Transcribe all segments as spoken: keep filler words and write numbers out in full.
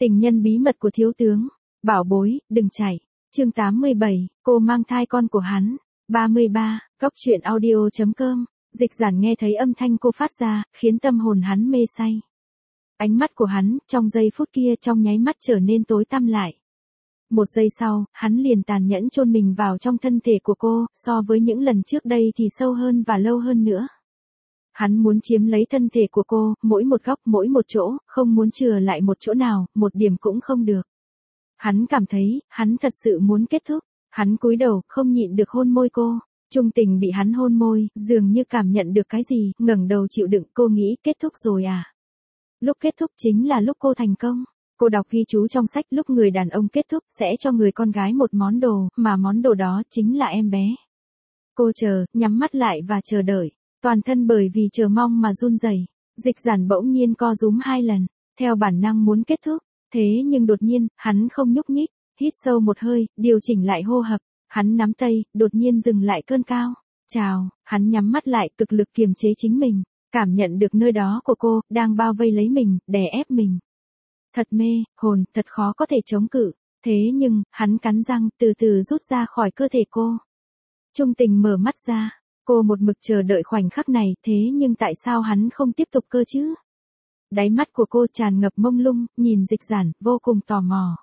Tình nhân bí mật của thiếu tướng. Bảo bối, đừng chạy. Chương tám mươi bảy, cô mang thai con của hắn. ba mươi ba, Cóc truyện audio chấm com. Dịch Giản nghe thấy âm thanh cô phát ra, khiến tâm hồn hắn mê say. Ánh mắt của hắn, trong giây phút kia trong nháy mắt trở nên tối tăm lại. Một giây sau, hắn liền tàn nhẫn chôn mình vào trong thân thể của cô, so với những lần trước đây thì sâu hơn và lâu hơn nữa. Hắn muốn chiếm lấy thân thể của cô, mỗi một góc mỗi một chỗ, không muốn chừa lại một chỗ nào, một điểm cũng không được. Hắn cảm thấy, hắn thật sự muốn kết thúc. Hắn cúi đầu, không nhịn được hôn môi cô. Trung Tình bị hắn hôn môi, dường như cảm nhận được cái gì, ngẩng đầu chịu đựng, cô nghĩ kết thúc rồi à. Lúc kết thúc chính là lúc cô thành công. Cô đọc ghi chú trong sách lúc người đàn ông kết thúc sẽ cho người con gái một món đồ, mà món đồ đó chính là em bé. Cô chờ, nhắm mắt lại và chờ đợi. Toàn thân bởi vì chờ mong mà run rẩy. Dịch Giản bỗng nhiên co rúm hai lần, theo bản năng muốn kết thúc. Thế nhưng đột nhiên, hắn không nhúc nhích, hít sâu một hơi, điều chỉnh lại hô hấp. Hắn nắm tay, đột nhiên dừng lại cơn cao. Chào, hắn nhắm mắt lại, cực lực kiềm chế chính mình. Cảm nhận được nơi đó của cô, đang bao vây lấy mình, đè ép mình. Thật mê, hồn, thật khó có thể chống cự. Thế nhưng, hắn cắn răng, từ từ rút ra khỏi cơ thể cô. Trung Tình mở mắt ra. Cô một mực chờ đợi khoảnh khắc này, thế nhưng tại sao hắn không tiếp tục cơ chứ? Đáy mắt của cô tràn ngập mông lung, nhìn Dịch Giản, vô cùng tò mò.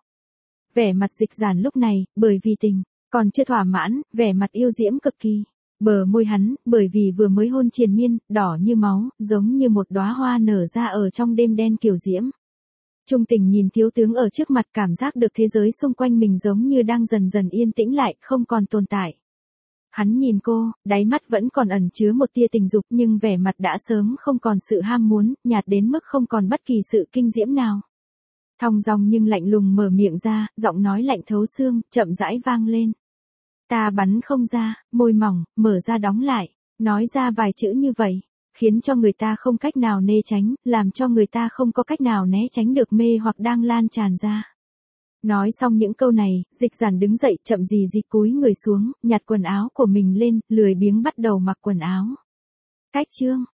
Vẻ mặt Dịch Giản lúc này, bởi vì tình, còn chưa thỏa mãn, vẻ mặt yêu diễm cực kỳ. Bờ môi hắn, bởi vì vừa mới hôn triền miên, đỏ như máu, giống như một đóa hoa nở ra ở trong đêm đen kiều diễm. Trung Tình nhìn thiếu tướng ở trước mặt, cảm giác được thế giới xung quanh mình giống như đang dần dần yên tĩnh lại, không còn tồn tại. Hắn nhìn cô, đáy mắt vẫn còn ẩn chứa một tia tình dục nhưng vẻ mặt đã sớm không còn sự ham muốn, nhạt đến mức không còn bất kỳ sự kinh diễm nào. Thong dong nhưng lạnh lùng mở miệng ra, giọng nói lạnh thấu xương, chậm rãi vang lên. Ta bắn không ra, môi mỏng, mở ra đóng lại, nói ra vài chữ như vậy, khiến cho người ta không cách nào né tránh, làm cho người ta không có cách nào né tránh được mê hoặc đang lan tràn ra. Nói xong những câu này, Dịch Giản đứng dậy chậm gì gì cúi người xuống, nhặt quần áo của mình lên, lười biếng bắt đầu mặc quần áo. Cách chương,